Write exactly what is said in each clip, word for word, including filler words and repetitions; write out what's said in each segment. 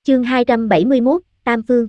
Chương hai trăm bảy mươi mốt, Tam Phương.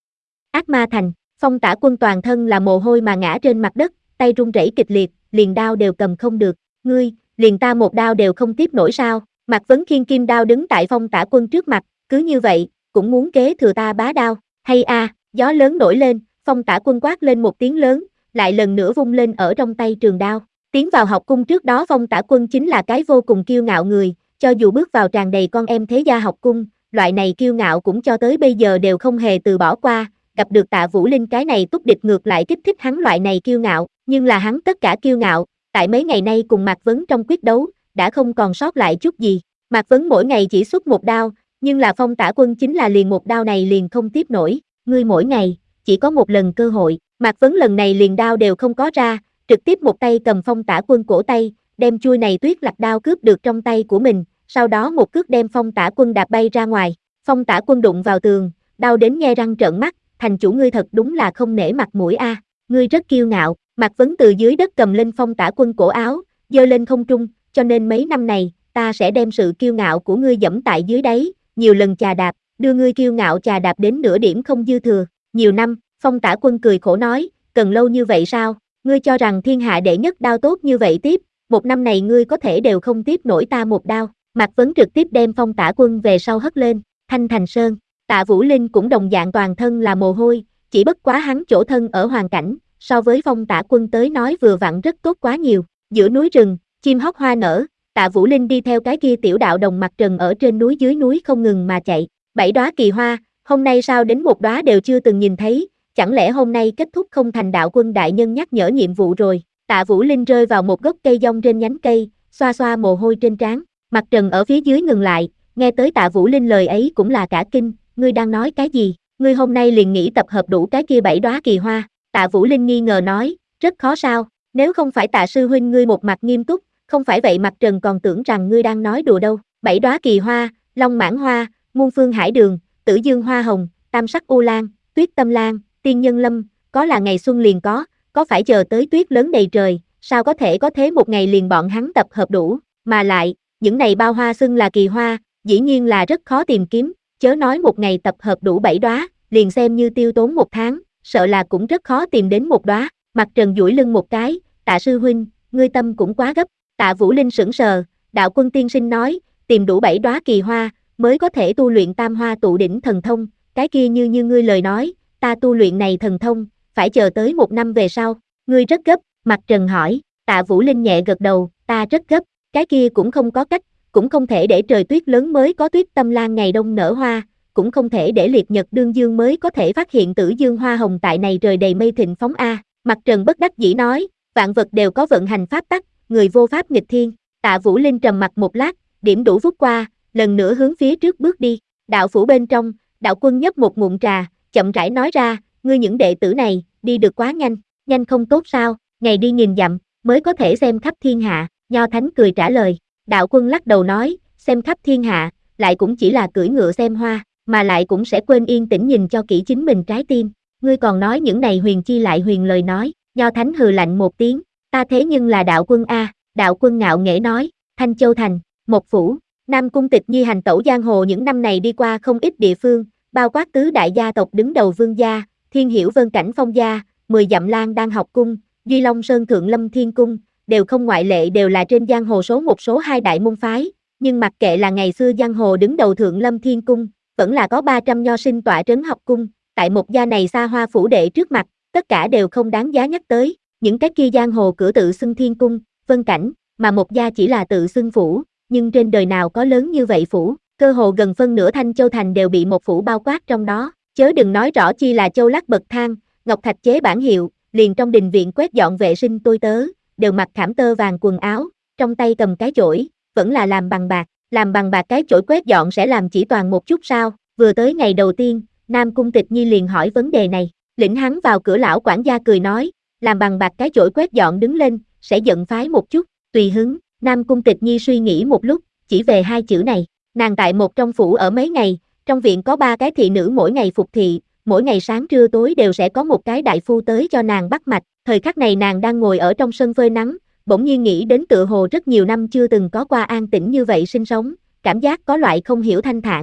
Ác Ma Thành, Phong Tả Quân toàn thân là mồ hôi mà ngã trên mặt đất, tay run rẩy kịch liệt, liền đao đều cầm không được. Ngươi, liền ta một đao đều không tiếp nổi sao? Mạc Vấn khiêng kim đao đứng tại Phong Tả Quân trước mặt, cứ như vậy, cũng muốn kế thừa ta bá đao. Hay a, gió lớn nổi lên, Phong Tả Quân quát lên một tiếng lớn, lại lần nữa vung lên ở trong tay trường đao. Tiến vào học cung trước đó Phong Tả Quân chính là cái vô cùng kiêu ngạo người, cho dù bước vào tràn đầy con em thế gia học cung, loại này kiêu ngạo cũng cho tới bây giờ đều không hề từ bỏ qua, gặp được Tạ Vũ Linh cái này túc địch ngược lại kích thích hắn loại này kiêu ngạo, nhưng là hắn tất cả kiêu ngạo, tại mấy ngày nay cùng Mạc Vấn trong quyết đấu, đã không còn sót lại chút gì. Mạc Vấn mỗi ngày chỉ xuất một đao, nhưng là Phong Tả Quân chính là liền một đao này liền không tiếp nổi, ngươi mỗi ngày, chỉ có một lần cơ hội, Mạc Vấn lần này liền đao đều không có ra, trực tiếp một tay cầm Phong Tả Quân cổ tay, đem chuôi này tuyết lạc đao cướp được trong tay của mình, sau đó một cước đem Phong Tả Quân đạp bay ra ngoài, Phong Tả Quân đụng vào tường, đau đến nhe răng trợn mắt, thành chủ ngươi thật đúng là không nể mặt mũi a, ngươi rất kiêu ngạo. Mạc Vấn từ dưới đất cầm lên Phong Tả Quân cổ áo, giơ lên không trung, cho nên mấy năm này, ta sẽ đem sự kiêu ngạo của ngươi dẫm tại dưới đáy, nhiều lần chà đạp, đưa ngươi kiêu ngạo chà đạp đến nửa điểm không dư thừa. Nhiều năm, Phong Tả Quân cười khổ nói, cần lâu như vậy sao? Ngươi cho rằng thiên hạ đệ nhất đao tốt như vậy tiếp, một năm này ngươi có thể đều không tiếp nổi ta một đao. Mạc Vấn trực tiếp đem Phong Tả Quân về sau hất lên, Thanh Thành Sơn. Tạ Vũ Linh cũng đồng dạng toàn thân là mồ hôi, chỉ bất quá hắn chỗ thân ở hoàn cảnh, so với Phong Tả Quân tới nói vừa vặn rất tốt quá nhiều. Giữa núi rừng, chim hót hoa nở, Tạ Vũ Linh đi theo cái kia tiểu đạo đồng mặt trần ở trên núi dưới núi không ngừng mà chạy. Bảy đóa kỳ hoa, hôm nay sao đến một đóa đều chưa từng nhìn thấy, chẳng lẽ hôm nay kết thúc không thành đạo quân đại nhân nhắc nhở nhiệm vụ rồi. Tạ Vũ Linh rơi vào một gốc cây dong trên nhánh cây, xoa xoa mồ hôi trên trán. Mặt trần ở phía dưới ngừng lại, nghe tới Tạ Vũ Linh lời ấy cũng là cả kinh, ngươi đang nói cái gì, ngươi hôm nay liền nghĩ tập hợp đủ cái kia bảy đóa kỳ hoa. Tạ Vũ Linh nghi ngờ nói, rất khó sao, nếu không phải Tạ sư huynh ngươi một mặt nghiêm túc, không phải vậy mặt trần còn tưởng rằng ngươi đang nói đùa đâu. Bảy đóa kỳ hoa, long mãn hoa, muôn phương hải đường, tử dương hoa hồng, tam sắc u lan, tuyết tâm lan, tiên nhân lâm, có là ngày xuân liền có, có phải chờ tới tuyết lớn đầy trời, sao có thể có thế một ngày liền bọn hắn tập hợp đủ, mà lại, những này bao hoa xưng là kỳ hoa, dĩ nhiên là rất khó tìm kiếm, chớ nói một ngày tập hợp đủ bảy đóa, liền xem như tiêu tốn một tháng, sợ là cũng rất khó tìm đến một đóa. Mặt trần duỗi lưng một cái, Tạ sư huynh, ngươi tâm cũng quá gấp. Tạ Vũ Linh sững sờ, đạo quân tiên sinh nói, tìm đủ bảy đóa kỳ hoa, mới có thể tu luyện tam hoa tụ đỉnh thần thông, cái kia như như ngươi lời nói, ta tu luyện này thần thông, phải chờ tới một năm về sau, ngươi rất gấp. Mặt trần hỏi, Tạ Vũ Linh nhẹ gật đầu, ta rất gấp, cái kia cũng không có cách, cũng không thể để trời tuyết lớn mới có tuyết tâm lan ngày đông nở hoa, cũng không thể để liệt nhật đương dương mới có thể phát hiện tử dương hoa hồng tại này trời đầy mây thịnh phóng a. Mặt trần bất đắc dĩ nói, vạn vật đều có vận hành pháp tắc, người vô pháp nghịch thiên. Tạ Vũ Linh trầm mặt một lát, điểm đủ phút qua, lần nữa hướng phía trước bước đi. Đạo phủ bên trong, đạo quân nhấp một ngụm trà, chậm rãi nói ra, ngươi những đệ tử này, đi được quá nhanh, nhanh không tốt sao, ngày đi nghìn dặm, mới có thể xem khắp thiên hạ. Nho Thánh cười trả lời, đạo quân lắc đầu nói, xem khắp thiên hạ, lại cũng chỉ là cưỡi ngựa xem hoa, mà lại cũng sẽ quên yên tĩnh nhìn cho kỹ chính mình trái tim. Ngươi còn nói những này huyền chi lại huyền lời nói. Nho Thánh hừ lạnh một tiếng, ta thế nhưng là đạo quân a. Đạo quân ngạo nghễ nói, Thanh Châu Thành, một phủ, Nam Cung Tịch Nhi hành tẩu giang hồ những năm này đi qua không ít địa phương, bao quát tứ đại gia tộc đứng đầu Vương gia, Thiên Hiểu Vân Cảnh Phong gia, mười dặm Lan Đan học cung, Duy Long Sơn Thượng Lâm Thiên cung, đều không ngoại lệ đều là trên giang hồ số một số hai đại môn phái, nhưng mặc kệ là ngày xưa giang hồ đứng đầu Thượng Lâm Thiên cung, vẫn là có ba trăm nho sinh tọa trấn học cung, tại một gia này xa hoa phủ đệ trước mặt, tất cả đều không đáng giá nhắc tới, những cái kia giang hồ cửa tự xưng Thiên cung, Vân Cảnh, mà một gia chỉ là tự xưng phủ, nhưng trên đời nào có lớn như vậy phủ, cơ hồ gần phân nửa Thanh Châu Thành đều bị một phủ bao quát trong đó, chớ đừng nói rõ chi là châu lát bậc thang, ngọc thạch chế bản hiệu, liền trong đình viện quét dọn vệ sinh tôi tớ, đều mặc khảm tơ vàng quần áo, trong tay cầm cái chổi, vẫn là làm bằng bạc, làm bằng bạc cái chổi quét dọn sẽ làm chỉ toàn một chút sao? Vừa tới ngày đầu tiên, Nam Cung Tịch Nhi liền hỏi vấn đề này, lĩnh hắn vào cửa lão quản gia cười nói, làm bằng bạc cái chổi quét dọn đứng lên, sẽ giận phái một chút, tùy hứng. Nam Cung Tịch Nhi suy nghĩ một lúc, chỉ về hai chữ này, nàng tại một trong phủ ở mấy ngày, trong viện có ba cái thị nữ mỗi ngày phục thị, mỗi ngày sáng trưa tối đều sẽ có một cái đại phu tới cho nàng bắt mạch, thời khắc này nàng đang ngồi ở trong sân phơi nắng, bỗng nhiên nghĩ đến tựa hồ rất nhiều năm chưa từng có qua an tĩnh như vậy sinh sống, cảm giác có loại không hiểu thanh thản,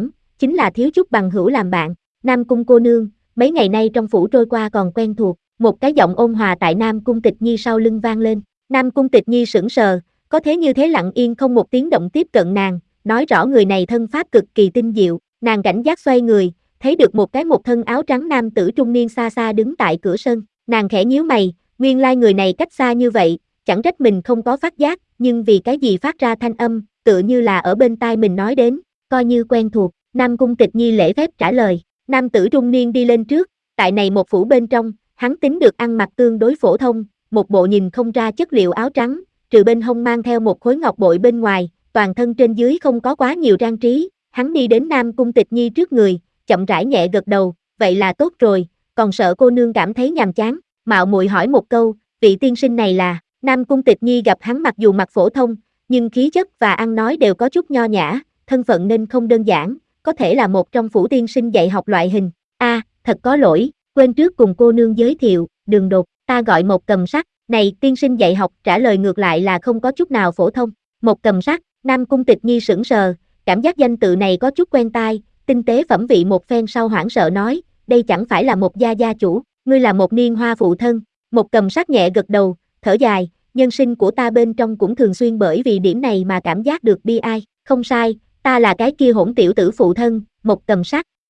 chính là thiếu chút bằng hữu làm bạn. Nam Cung cô nương, mấy ngày nay trong phủ trôi qua còn quen thuộc, một cái giọng ôn hòa tại Nam Cung Tịch Nhi sau lưng vang lên. Nam Cung Tịch Nhi sững sờ, có thế như thế lặng yên không một tiếng động tiếp cận nàng, nói rõ người này thân pháp cực kỳ tinh diệu, nàng cảnh giác xoay người, thấy được một cái một thân áo trắng nam tử trung niên xa xa đứng tại cửa sân, nàng khẽ nhíu mày, nguyên lai người này cách xa như vậy, chẳng trách mình không có phát giác, nhưng vì cái gì phát ra thanh âm, tựa như là ở bên tai mình nói đến, coi như quen thuộc. Nam Cung Tịch Nhi lễ phép trả lời, nam tử trung niên đi lên trước, tại này một phủ bên trong, hắn tính được ăn mặc tương đối phổ thông, một bộ nhìn không ra chất liệu áo trắng, trừ bên hông mang theo một khối ngọc bội bên ngoài, toàn thân trên dưới không có quá nhiều trang trí, hắn đi đến Nam Cung Tịch Nhi trước người, chậm rãi nhẹ gật đầu, vậy là tốt rồi, còn sợ cô nương cảm thấy nhàm chán, mạo muội hỏi một câu, vị tiên sinh này là, Nam Cung Tịch Nhi gặp hắn mặc dù mặc phổ thông, nhưng khí chất và ăn nói đều có chút nho nhã, thân phận nên không đơn giản, có thể là một trong phủ tiên sinh dạy học loại hình. A, à, thật có lỗi, quên trước cùng cô nương giới thiệu, Đường Đột, ta gọi Một Cầm Sắc, này tiên sinh dạy học trả lời ngược lại là không có chút nào phổ thông. Một Cầm Sắc, Nam Cung Tịch Nhi sững sờ, cảm giác danh tự này có chút quen tai, tinh tế phẩm vị một phen sau hoảng sợ nói, đây chẳng phải là một gia gia chủ, ngươi là một niên hoa phụ thân. Một Cầm Sắc nhẹ gật đầu, thở dài, nhân sinh của ta bên trong cũng thường xuyên bởi vì điểm này mà cảm giác được bi ai, không sai, ta là cái kia hỗn tiểu tử phụ thân. Một Cầm Sắc,